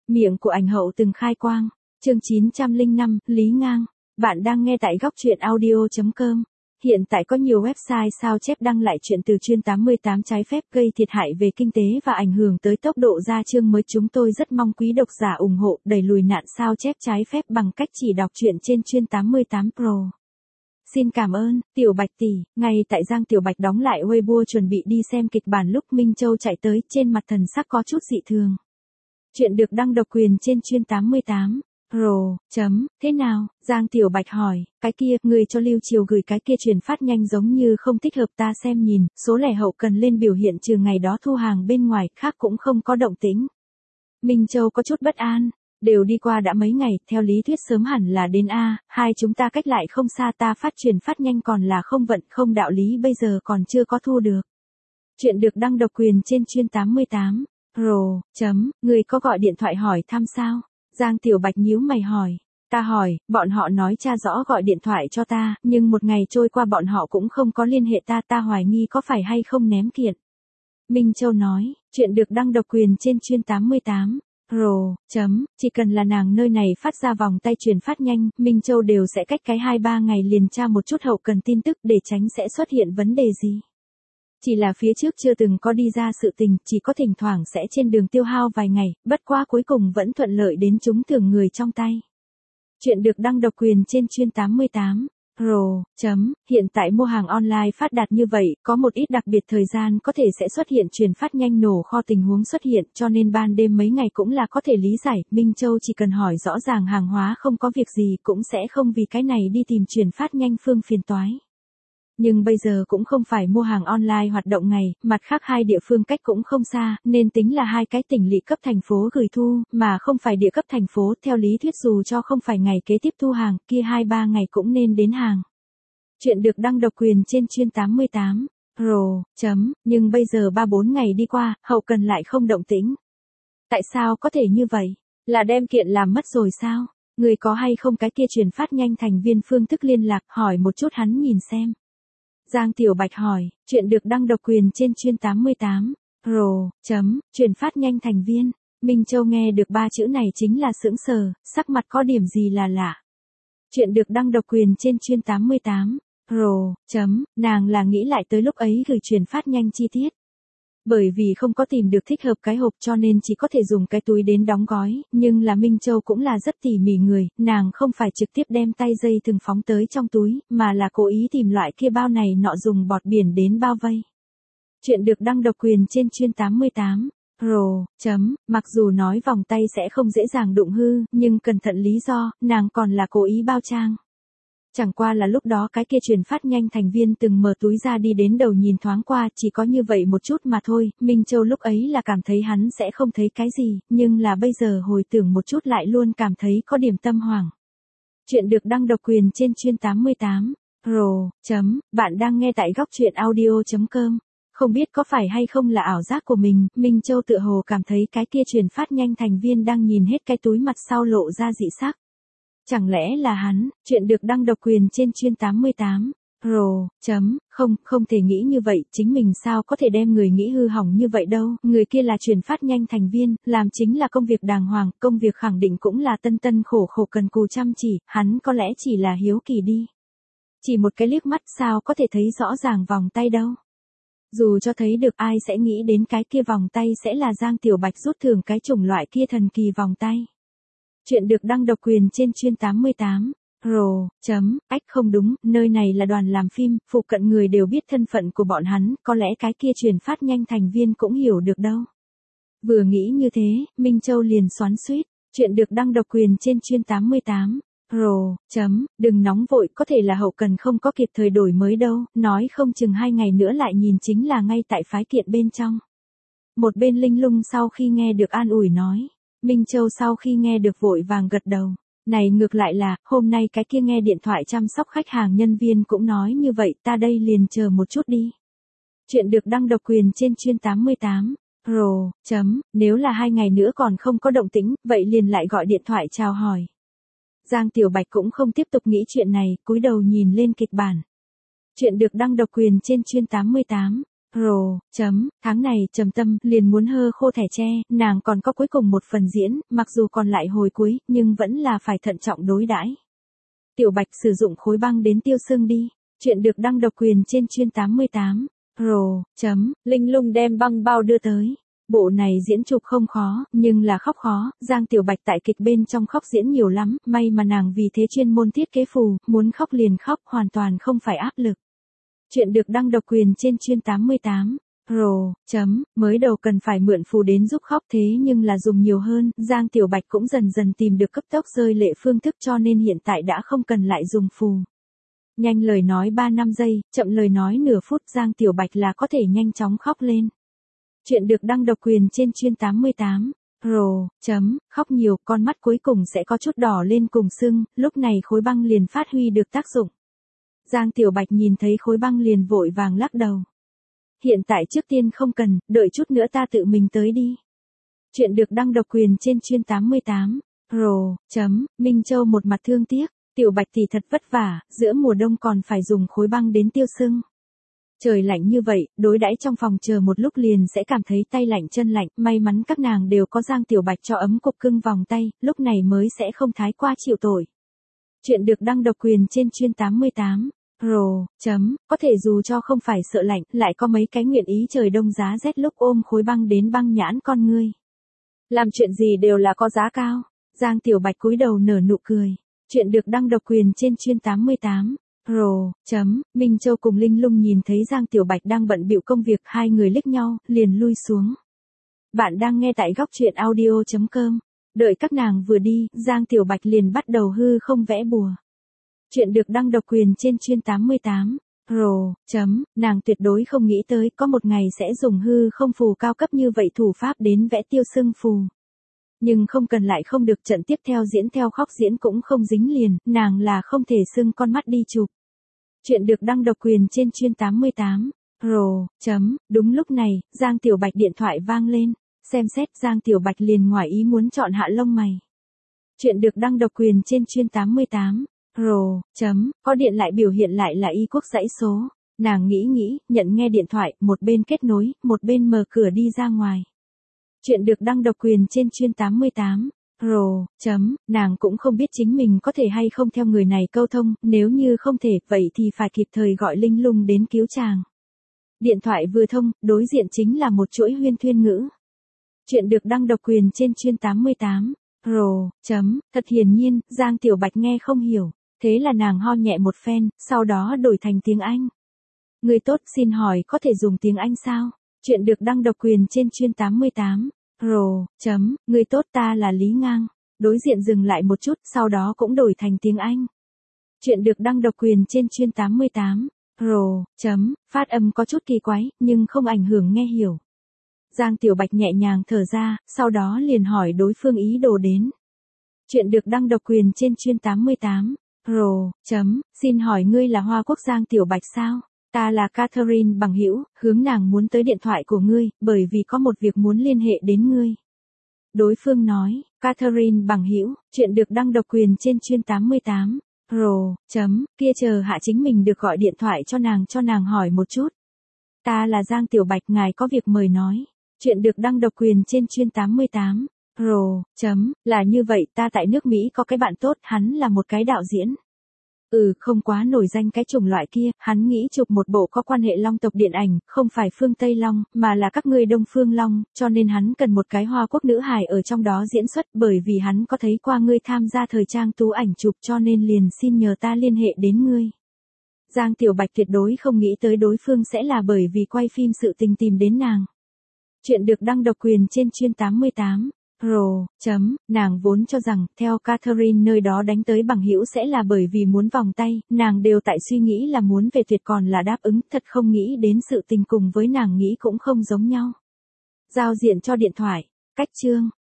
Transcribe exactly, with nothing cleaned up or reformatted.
Miệng của ảnh hậu từng khai quang. Chương chín trăm lẻ năm, Lý Ngang. Bạn đang nghe tại góc truyện audio chấm com. Hiện tại có nhiều website sao chép đăng lại chuyện từ chuyên tám mươi tám trái phép gây thiệt hại về kinh tế và ảnh hưởng tới tốc độ ra chương mới. Chúng tôi rất mong quý độc giả ủng hộ đẩy lùi nạn sao chép trái phép bằng cách chỉ đọc truyện trên chuyên tám mươi tám Pro. Xin cảm ơn, Tiểu Bạch tỷ. Ngay tại Giang Tiểu Bạch đóng lại Weibo chuẩn bị đi xem kịch bản lúc Minh Châu chạy tới, trên mặt thần sắc có chút dị thường. Chuyện được đăng độc quyền trên chuyên tám mươi tám Pro. Chấm, thế nào? Giang Tiểu Bạch hỏi, cái kia, người cho Lưu Triều gửi cái kia truyền phát nhanh giống như không thích hợp ta xem nhìn, số lẻ hậu cần lên biểu hiện trừ ngày đó thu hàng bên ngoài, khác cũng không có động tĩnh. Minh Châu có chút bất an, đều đi qua đã mấy ngày, theo lý thuyết sớm hẳn là đến A, hai chúng ta cách lại không xa, ta phát truyền phát nhanh còn là không vận, không đạo lý bây giờ còn chưa có thu được. Chuyện được đăng độc quyền trên chuyên tám mươi tám Pro. Chấm, người có gọi điện thoại hỏi thăm sao? Giang Tiểu Bạch nhíu mày hỏi. Ta hỏi, bọn họ nói cha rõ gọi điện thoại cho ta, nhưng một ngày trôi qua bọn họ cũng không có liên hệ ta, ta hoài nghi có phải hay không ném kiện. Minh Châu nói, chuyện được đăng độc quyền trên chuyên tám mươi tám Pro. Chấm, chỉ cần là nàng nơi này phát ra vòng tay truyền phát nhanh, Minh Châu đều sẽ cách cái hai ba ngày liền tra một chút hậu cần tin tức để tránh sẽ xuất hiện vấn đề gì. Chỉ là phía trước chưa từng có đi ra sự tình, chỉ có thỉnh thoảng sẽ trên đường tiêu hao vài ngày, bất quá cuối cùng vẫn thuận lợi đến chúng thường người trong tay. Chuyện được đăng độc quyền trên chuyên tám mươi tám Pro. Chấm, hiện tại mua hàng online phát đạt như vậy, có một ít đặc biệt thời gian có thể sẽ xuất hiện truyền phát nhanh nổ kho tình huống xuất hiện, cho nên ban đêm mấy ngày cũng là có thể lý giải. Minh Châu chỉ cần hỏi rõ ràng hàng hóa không có việc gì cũng sẽ không vì cái này đi tìm truyền phát nhanh phương phiền toái. Nhưng bây giờ cũng không phải mua hàng online hoạt động ngày, mặt khác hai địa phương cách cũng không xa, nên tính là hai cái tỉnh lỵ cấp thành phố gửi thu, mà không phải địa cấp thành phố, theo lý thuyết dù cho không phải ngày kế tiếp thu hàng, kia hai ba ngày cũng nên đến hàng. Chuyện được đăng độc quyền trên chuyên tám mươi tám Pro. Chấm, nhưng bây giờ ba bốn ngày đi qua, hậu cần lại không động tĩnh. Tại sao có thể như vậy? Là đem kiện làm mất rồi sao? Người có hay không cái kia truyền phát nhanh thành viên phương thức liên lạc, hỏi một chút hắn nhìn xem. Giang Tiểu Bạch hỏi, chuyện được đăng độc quyền trên chuyên tám mươi tám Pro. Chấm, truyền phát nhanh thành viên. Minh Châu nghe được ba chữ này chính là sững sờ, sắc mặt có điểm gì là lạ. Chuyện được đăng độc quyền trên chuyên tám mươi tám Pro. Chấm, nàng là nghĩ lại tới lúc ấy gửi truyền phát nhanh chi tiết. Bởi vì không có tìm được thích hợp cái hộp cho nên chỉ có thể dùng cái túi đến đóng gói, nhưng là Minh Châu cũng là rất tỉ mỉ người, nàng không phải trực tiếp đem tay dây thừng phóng tới trong túi, mà là cố ý tìm loại kia bao này nọ dùng bọt biển đến bao vây. Chuyện được đăng độc quyền trên chuyên tám mươi tám Pro. Chấm, mặc dù nói vòng tay sẽ không dễ dàng đụng hư, nhưng cẩn thận lý do, nàng còn là cố ý bao trang. Chẳng qua là lúc đó cái kia truyền phát nhanh thành viên từng mở túi ra đi đến đầu nhìn thoáng qua, chỉ có như vậy một chút mà thôi. Minh Châu lúc ấy là cảm thấy hắn sẽ không thấy cái gì, nhưng là bây giờ hồi tưởng một chút lại luôn cảm thấy có điểm tâm hoảng. Chuyện được đăng độc quyền trên chuyên tám mươi tám Pro. Chấm, bạn đang nghe tại góc truyện audio chấm com. Không biết có phải hay không là ảo giác của mình, Minh Châu tựa hồ cảm thấy cái kia truyền phát nhanh thành viên đang nhìn hết cái túi mặt sau lộ ra dị sắc. Chẳng lẽ là hắn? Chuyện được đăng độc quyền trên chuyên tám mươi tám Pro. Chấm, không, không thể nghĩ như vậy, chính mình sao có thể đem người nghĩ hư hỏng như vậy đâu, người kia là truyền phát nhanh thành viên, làm chính là công việc đàng hoàng, công việc khẳng định cũng là tân tân khổ khổ cần cù chăm chỉ, hắn có lẽ chỉ là hiếu kỳ đi. Chỉ một cái liếc mắt sao có thể thấy rõ ràng vòng tay đâu. Dù cho thấy được ai sẽ nghĩ đến cái kia vòng tay sẽ là Giang Tiểu Bạch rút thưởng cái chủng loại kia thần kỳ vòng tay. Chuyện được đăng độc quyền trên chuyên tám mươi tám Pro. Chấm, ách không đúng, nơi này là đoàn làm phim, phụ cận người đều biết thân phận của bọn hắn, có lẽ cái kia truyền phát nhanh thành viên cũng hiểu được đâu. Vừa nghĩ như thế, Minh Châu liền xoắn xuýt. Chuyện được đăng độc quyền trên chuyên tám mươi tám Pro. Chấm, đừng nóng vội, có thể là hậu cần không có kịp thời đổi mới đâu, nói không chừng hai ngày nữa lại nhìn chính là ngay tại phái kiện bên trong. Một bên Linh Lung sau khi nghe được an ủi nói. Minh Châu sau khi nghe được vội vàng gật đầu. Này ngược lại là, hôm nay cái kia nghe điện thoại chăm sóc khách hàng nhân viên cũng nói như vậy, ta đây liền chờ một chút đi. Chuyện được đăng độc quyền trên chuyên tám mươi tám Pro. Chấm, nếu là hai ngày nữa còn không có động tĩnh, vậy liền lại gọi điện thoại chào hỏi. Giang Tiểu Bạch cũng không tiếp tục nghĩ chuyện này, cúi đầu nhìn lên kịch bản. Chuyện được đăng độc quyền trên chuyên tám mươi tám Pro, chấm, tháng này, trầm tâm, liền muốn hơ khô thẻ tre, nàng còn có cuối cùng một phần diễn, mặc dù còn lại hồi cuối, nhưng vẫn là phải thận trọng đối đãi. Tiểu Bạch sử dụng khối băng đến tiêu sưng đi. Chuyện được đăng độc quyền trên chuyên tám mươi tám. Pro, chấm, Linh Lung đem băng bao đưa tới. Bộ này diễn chụp không khó, nhưng là khóc khó, Giang Tiểu Bạch tại kịch bên trong khóc diễn nhiều lắm, may mà nàng vì thế chuyên môn thiết kế phù, muốn khóc liền khóc, hoàn toàn không phải áp lực. Chuyện được đăng độc quyền trên chuyên tám mươi tám. Pro, chấm, mới đầu cần phải mượn phù đến giúp khóc thế nhưng là dùng nhiều hơn, Giang Tiểu Bạch cũng dần dần tìm được cấp tốc rơi lệ phương thức cho nên hiện tại đã không cần lại dùng phù. Nhanh lời nói ba năm giây, chậm lời nói nửa phút Giang Tiểu Bạch là có thể nhanh chóng khóc lên. Chuyện được đăng độc quyền trên chuyên tám mươi tám. Pro, chấm, khóc nhiều, con mắt cuối cùng sẽ có chút đỏ lên cùng sưng, lúc này khối băng liền phát huy được tác dụng. Giang Tiểu Bạch nhìn thấy khối băng liền vội vàng lắc đầu. Hiện tại trước tiên không cần, đợi chút nữa ta tự mình tới đi. Chuyện được đăng độc quyền trên chuyên tám mươi tám. Pro, chấm, Minh Châu một mặt thương tiếc, Tiểu Bạch thì thật vất vả, giữa mùa đông còn phải dùng khối băng đến tiêu sưng. Trời lạnh như vậy, đối đãi trong phòng chờ một lúc liền sẽ cảm thấy tay lạnh chân lạnh, may mắn các nàng đều có Giang Tiểu Bạch cho ấm cục cưng vòng tay, lúc này mới sẽ không thái qua chịu tội. Chuyện được đăng độc quyền trên chuyên tám mươi tám. Pro, chấm, có thể dù cho không phải sợ lạnh, lại có mấy cái nguyện ý trời đông giá rét lúc ôm khối băng đến băng nhãn con ngươi. Làm chuyện gì đều là có giá cao. Giang Tiểu Bạch cúi đầu nở nụ cười. Chuyện được đăng độc quyền trên chuyên tám mươi tám. Pro, chấm, Minh Châu cùng Linh Lung nhìn thấy Giang Tiểu Bạch đang bận bịu công việc, hai người liếc nhau, liền lui xuống. Bạn đang nghe tại góc truyện audio chấm com. Đợi các nàng vừa đi, Giang Tiểu Bạch liền bắt đầu hư không vẽ bùa. Chuyện được đăng độc quyền trên chuyên tám mươi tám. Pro, chấm, nàng tuyệt đối không nghĩ tới có một ngày sẽ dùng hư không phù cao cấp như vậy thủ pháp đến vẽ tiêu sưng phù. Nhưng không cần lại không được, trận tiếp theo diễn theo khóc diễn cũng không dính liền, nàng là không thể sưng con mắt đi chụp. Chuyện được đăng độc quyền trên chuyên tám mươi tám. Pro, chấm, đúng lúc này, Giang Tiểu Bạch điện thoại vang lên, xem xét Giang Tiểu Bạch liền ngoài ý muốn chọn hạ lông mày. Chuyện được đăng độc quyền trên chuyên tám mươi tám. Pro, chấm, có điện lại biểu hiện lại là y quốc dãy số, nàng nghĩ nghĩ, nhận nghe điện thoại, một bên kết nối, một bên mở cửa đi ra ngoài. Chuyện được đăng độc quyền trên chuyên tám mươi tám. Pro, chấm, nàng cũng không biết chính mình có thể hay không theo người này câu thông, nếu như không thể, vậy thì phải kịp thời gọi Linh Lung đến cứu chàng. Điện thoại vừa thông, đối diện chính là một chuỗi huyên thuyên ngữ. Chuyện được đăng độc quyền trên chuyên tám mươi tám. Pro, chấm, thật hiển nhiên, Giang Tiểu Bạch nghe không hiểu, thế là nàng ho nhẹ một phen, sau đó đổi thành tiếng Anh. Người tốt, xin hỏi có thể dùng tiếng Anh sao? Chuyện được đăng độc quyền trên chuyên tám mươi tám. Pro, chấm, người tốt, ta là Lý Ngang. Đối diện dừng lại một chút, sau đó cũng đổi thành tiếng Anh. Chuyện được đăng độc quyền trên chuyên tám mươi tám. Pro, chấm, phát âm có chút kỳ quái, nhưng không ảnh hưởng nghe hiểu. Giang Tiểu Bạch nhẹ nhàng thở ra, sau đó liền hỏi đối phương ý đồ đến. Chuyện được đăng độc quyền trên chuyên tám mươi tám. Pro, chấm, xin hỏi ngươi là Hoa Quốc Giang Tiểu Bạch sao? Ta là Catherine bằng hữu, hướng nàng muốn tới điện thoại của ngươi, bởi vì có một việc muốn liên hệ đến ngươi. Đối phương nói, Catherine bằng hữu, chuyện được đăng độc quyền trên chuyên tám mươi tám. Pro, chấm, kia chờ hạ chính mình được gọi điện thoại cho nàng cho nàng hỏi một chút. Ta là Giang Tiểu Bạch, ngài có việc mời nói. Chuyện được đăng độc quyền trên chuyên tám mươi tám. Pro, chấm, là như vậy, ta tại nước Mỹ có cái bạn tốt, hắn là một cái đạo diễn. Ừ, không quá nổi danh cái chủng loại kia, hắn nghĩ chụp một bộ có quan hệ Long tộc điện ảnh, không phải phương Tây Long, mà là các ngươi Đông Phương Long, cho nên hắn cần một cái Hoa Quốc nữ hài ở trong đó diễn xuất, bởi vì hắn có thấy qua ngươi tham gia thời trang tú ảnh chụp cho nên liền xin nhờ ta liên hệ đến ngươi. Giang Tiểu Bạch tuyệt đối không nghĩ tới đối phương sẽ là bởi vì quay phim sự tình tìm đến nàng. Chuyện được đăng độc quyền trên chuyên tám mươi tám. Pro, chấm, nàng vốn cho rằng, theo Catherine nơi đó đánh tới bằng hữu sẽ là bởi vì muốn vòng tay, nàng đều tại suy nghĩ là muốn về tuyệt còn là đáp ứng, thật không nghĩ đến sự tình cùng với nàng nghĩ cũng không giống nhau. Giao diện cho điện thoại, cách chương,